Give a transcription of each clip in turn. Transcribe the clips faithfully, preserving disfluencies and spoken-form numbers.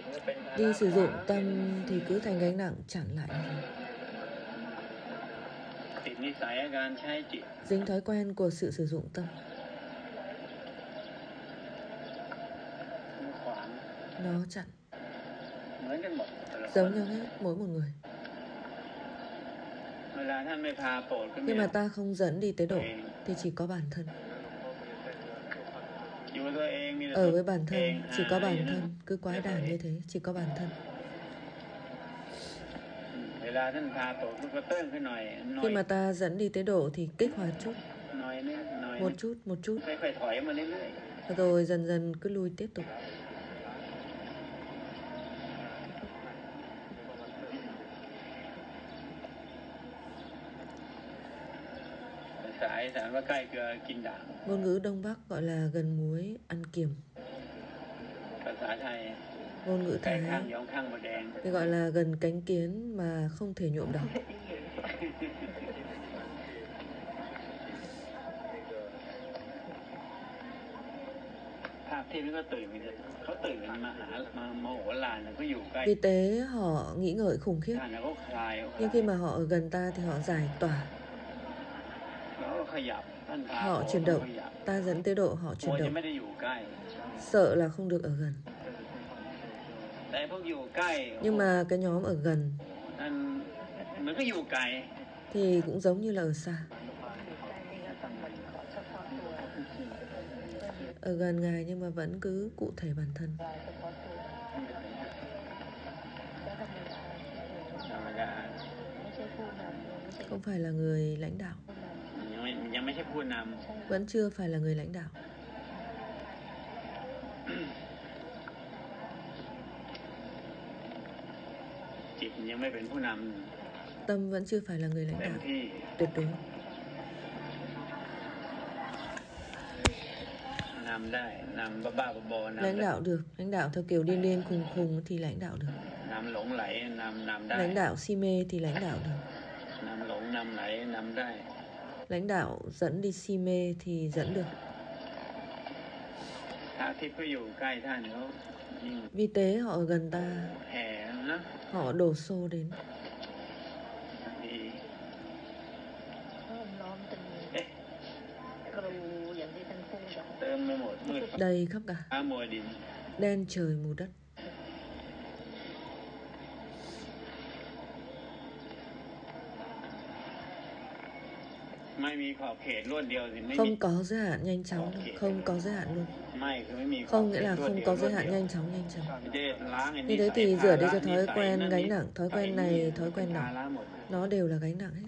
Đi sử dụng tâm thì cứ thành gánh nặng chặn lại như thế. Dính thói quen của sự sử dụng tâm, nó chặn. Giống nhau hết mỗi một người. Khi mà ta không dẫn đi tế độ thì chỉ có bản thân. Ở với bản thân, chỉ có bản thân, cứ quái đản như thế, chỉ có bản thân. Khi mà ta dẫn đi tế độ thì kích hoạt chút, một chút, một chút, rồi dần dần cứ lui tiếp tục. Ngôn ngữ Đông Bắc gọi là gần muối ăn kiềm. Ngôn ngữ Thái thì gọi là gần cánh kiến mà không thể nhuộm đỏ. Vì thế họ nghĩ ngợi khủng khiếp. Nhưng khi mà họ ở gần ta thì họ giải tỏa. Họ chuyển động. Ta dẫn tế độ họ chuyển động. Sợ là không được ở gần. Nhưng mà cái nhóm ở gần thì cũng giống như là ở xa. Ở gần Ngài nhưng mà vẫn cứ cụ thể bản thân. Không phải là người lãnh đạo. Vẫn chưa phải là người lãnh đạo. Tâm vẫn chưa phải là người lãnh đạo tuyệt đối. Lãnh đạo được, lãnh đạo theo kiểu điên điên khùng khùng thì lãnh đạo được. Lãnh đạo si mê thì lãnh đạo được. Lãnh đạo dẫn đi si mê thì dẫn được. Vì thế họ ở gần ta, họ đổ xô đến. Đầy khắp cả. Đen trời mù đất. Không có giới hạn nhanh chóng đâu. Không có giới hạn luôn. Không nghĩa là không có giới hạn nhanh chóng nhanh chóng. Như thế thì rửa đi cho thói quen gánh nặng. Thói quen này, thói quen nọ, nó đều là gánh nặng hết.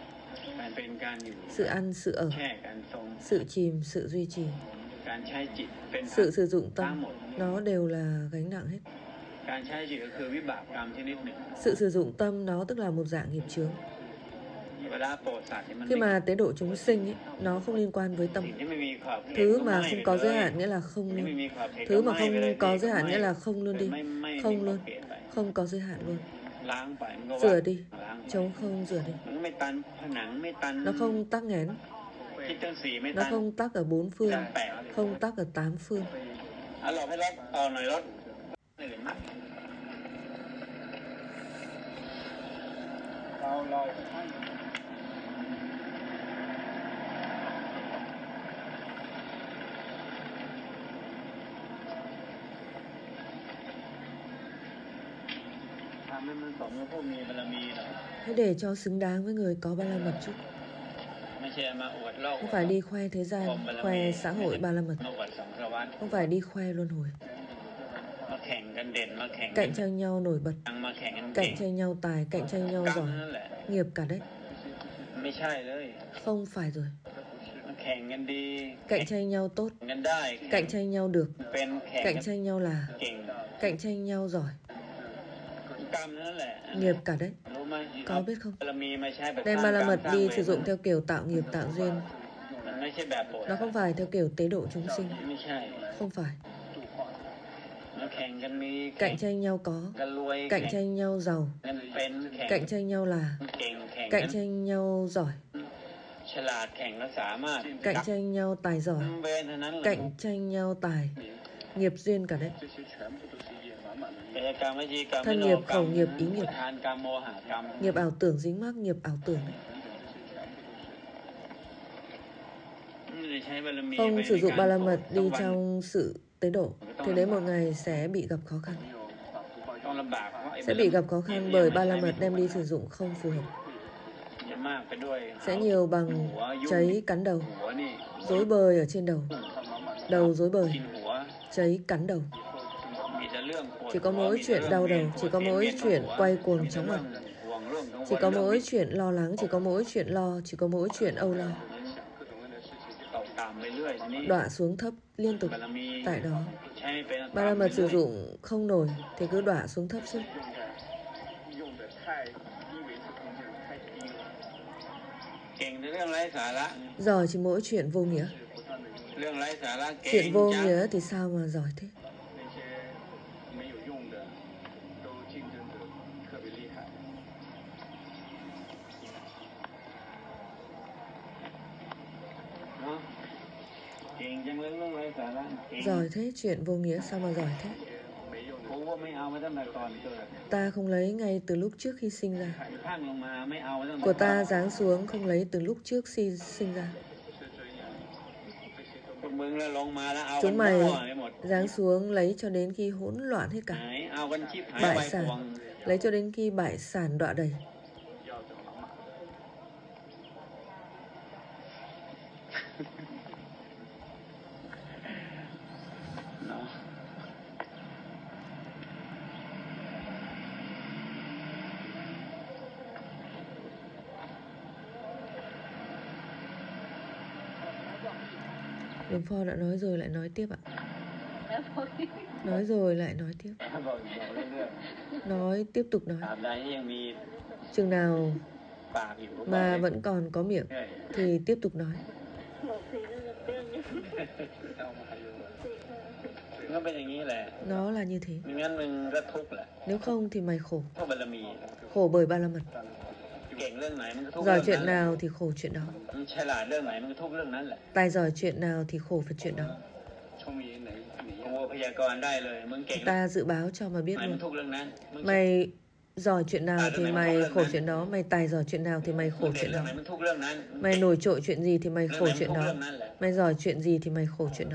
Sự ăn, sự ở, sự chìm, sự duy trì, sự sử dụng tâm, nó đều là gánh nặng hết. Sự sử dụng tâm nó tức là một dạng nghiệp chướng. Khi mà tế độ chúng sinh ấy, nó không liên quan với tâm. Thứ mà không có giới hạn nghĩa là không luôn. Thứ mà không có giới hạn nghĩa là không luôn đi. Không luôn. Không có giới hạn luôn. Rửa đi. Trống không rửa đi. Nó không tắc nghẽn. Nó không tắc ở bốn phương. Không tắc ở tám phương. Hãy để cho xứng đáng với người có ba la mật chút. Không phải đi khoe thế gian, khoe xã hội ba la mật. Không phải đi khoe luân hồi. Cạnh tranh nhau nổi bật, cạnh tranh nhau tài, cạnh tranh nhau giỏi, nghiệp cả đấy. Không phải rồi. Cạnh tranh nhau tốt, cạnh tranh nhau được, cạnh tranh nhau là, cạnh tranh nhau giỏi, nghiệp cả đấy. Có biết không? Đem ba la mật đi sử dụng theo kiểu tạo nghiệp tạo duyên. Nó không phải theo kiểu tế độ chúng sinh. Không phải. Cạnh tranh nhau có, cạnh tranh nhau giàu, cạnh tranh nhau là, cạnh tranh nhau giỏi, cạnh tranh nhau tài giỏi, cạnh tranh nhau tài, nghiệp duyên cả đấy. Thân nghiệp, khẩu nghiệp, ý nghiệp. Nghiệp ảo tưởng dính mắc, nghiệp ảo tưởng đấy. Không sử dụng ba la mật đi trong sự tế độ, thì đến một ngày sẽ bị gặp khó khăn. Sẽ bị gặp khó khăn bởi ba la mật đem đi sử dụng không phù hợp. Sẽ nhiều bằng cháy cắn đầu, rối bời ở trên đầu, đầu rối bời, cháy cắn đầu. Chỉ có mỗi chuyện đau đầu, chỉ có mỗi chuyện quay cuồng chóng mặt, chỉ có mỗi chuyện lo lắng, chỉ có mỗi chuyện lo, chỉ có mỗi chuyện âu lo. Đọa xuống thấp liên tục tại đó. Ba la mật sử dụng không nổi thì cứ đọa xuống thấp sức. Giỏi chỉ mỗi chuyện vô nghĩa. Chuyện vô nghĩa thì sao mà giỏi thế? Giỏi thế, chuyện vô nghĩa sao mà giỏi thế? Ta không lấy ngay từ lúc trước khi sinh ra. Của ta giáng xuống không lấy từ lúc trước khi sinh ra. Chúng mày giáng xuống lấy cho đến khi hỗn loạn hết cả. Bại sản, lấy cho đến khi bại sản đọa đầy. Luân Pho đã nói rồi lại nói tiếp ạ. Nói rồi lại nói tiếp. Nói tiếp tục nói. Chừng nào mà vẫn còn có miệng thì tiếp tục nói. Nó là như thế. Nếu không thì mày khổ. Khổ bởi ba la mật. Giỏi chuyện nào thì khổ chuyện đó. Tài giỏi chuyện nào thì khổ về chuyện đó. Ta dự báo cho mà biết luôn. Mày giỏi chuyện nào thì mày khổ chuyện đó. Mày tài giỏi chuyện nào thì mày khổ chuyện đó. Mày nổi trội chuyện gì thì mày khổ chuyện đó. Mày giỏi chuyện gì thì mày khổ chuyện đó.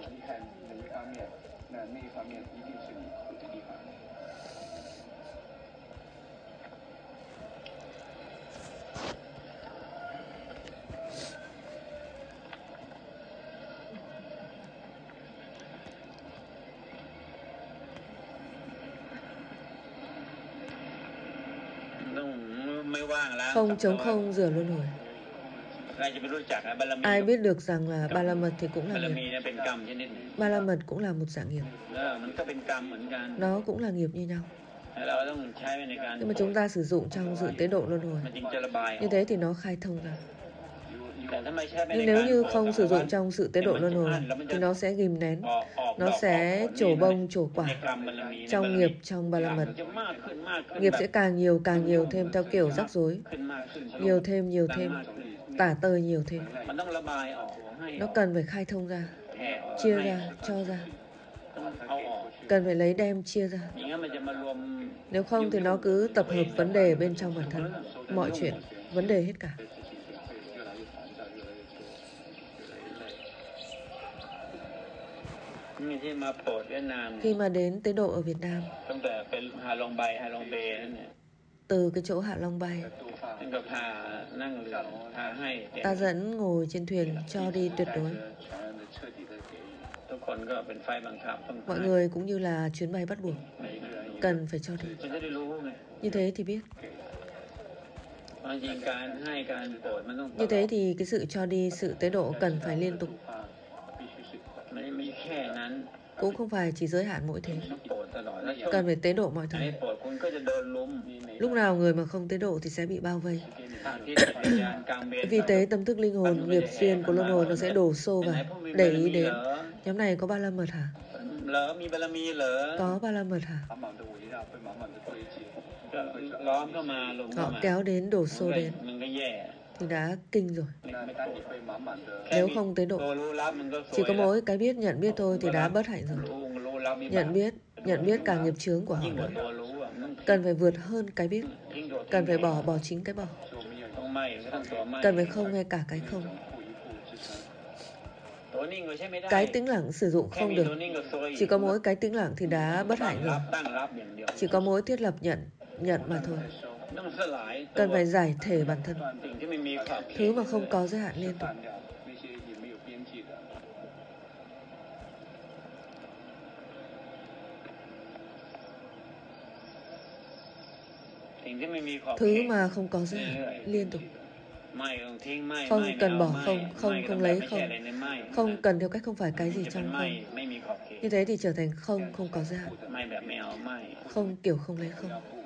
Không chống không rửa luân hồi. Ai biết được rằng là ba la mật thì cũng là nghiệp. Ba la mật cũng là một dạng nghiệp. Nó cũng là nghiệp như nhau. Nhưng mà chúng ta sử dụng trong sự tế độ luân hồi. Như thế thì nó khai thông ra. Nhưng nếu như không sử dụng trong sự tế độ luân hồi thì nó sẽ ghim nén. Nó sẽ trổ bông trổ quả. Trong nghiệp, trong ba la mật, nghiệp sẽ càng nhiều càng nhiều thêm theo kiểu rắc rối. Nhiều thêm nhiều thêm, tả tơi nhiều thêm. Nó cần phải khai thông ra, chia ra, cho ra. Cần phải lấy đem chia ra. Nếu không thì nó cứ tập hợp vấn đề bên trong bản thân. Mọi chuyện, vấn đề hết cả. Khi mà đến tế độ ở Việt Nam, từ cái chỗ Hạ Long Bay, ta dẫn ngồi trên thuyền cho đi tuyệt đối. Mọi người cũng như là chuyến bay bắt buộc, cần phải cho đi. Như thế thì biết. Như thế thì cái sự cho đi, sự tế độ cần phải liên tục. Cũng không phải chỉ giới hạn mỗi thế. Cần phải tế độ mọi thời. Lúc nào người mà không tế độ thì sẽ bị bao vây. Vì thế tâm thức linh hồn, nghiệp duyên của luân hồi nó sẽ đổ xô vào. Để ý đến. Nhóm này có ba la mật hả? Có ba la mật hả? Họ kéo đến, đổ xô đến thì đã kinh rồi. Nếu không tế độ, chỉ có mỗi cái biết nhận biết thôi thì đã bất hạnh rồi. Nhận biết nhận biết cả nghiệp chướng của họ nữa. Cần phải vượt hơn cái biết. Cần phải bỏ bỏ chính cái bỏ. Cần phải không nghe cả cái không. Cái tĩnh lặng sử dụng không được. Chỉ có mỗi cái tĩnh lặng thì đã bất hạnh rồi. Chỉ có mỗi thiết lập nhận, nhận mà thôi. Cần phải giải thể bản thân. Thứ mà không có giới hạn liên tục. Thứ mà không có giới hạn liên tục. Không cần bỏ không, không không lấy không. Không cần theo cách không phải cái gì trong không. Như thế thì trở thành không, không có giới hạn. Không kiểu không lấy không.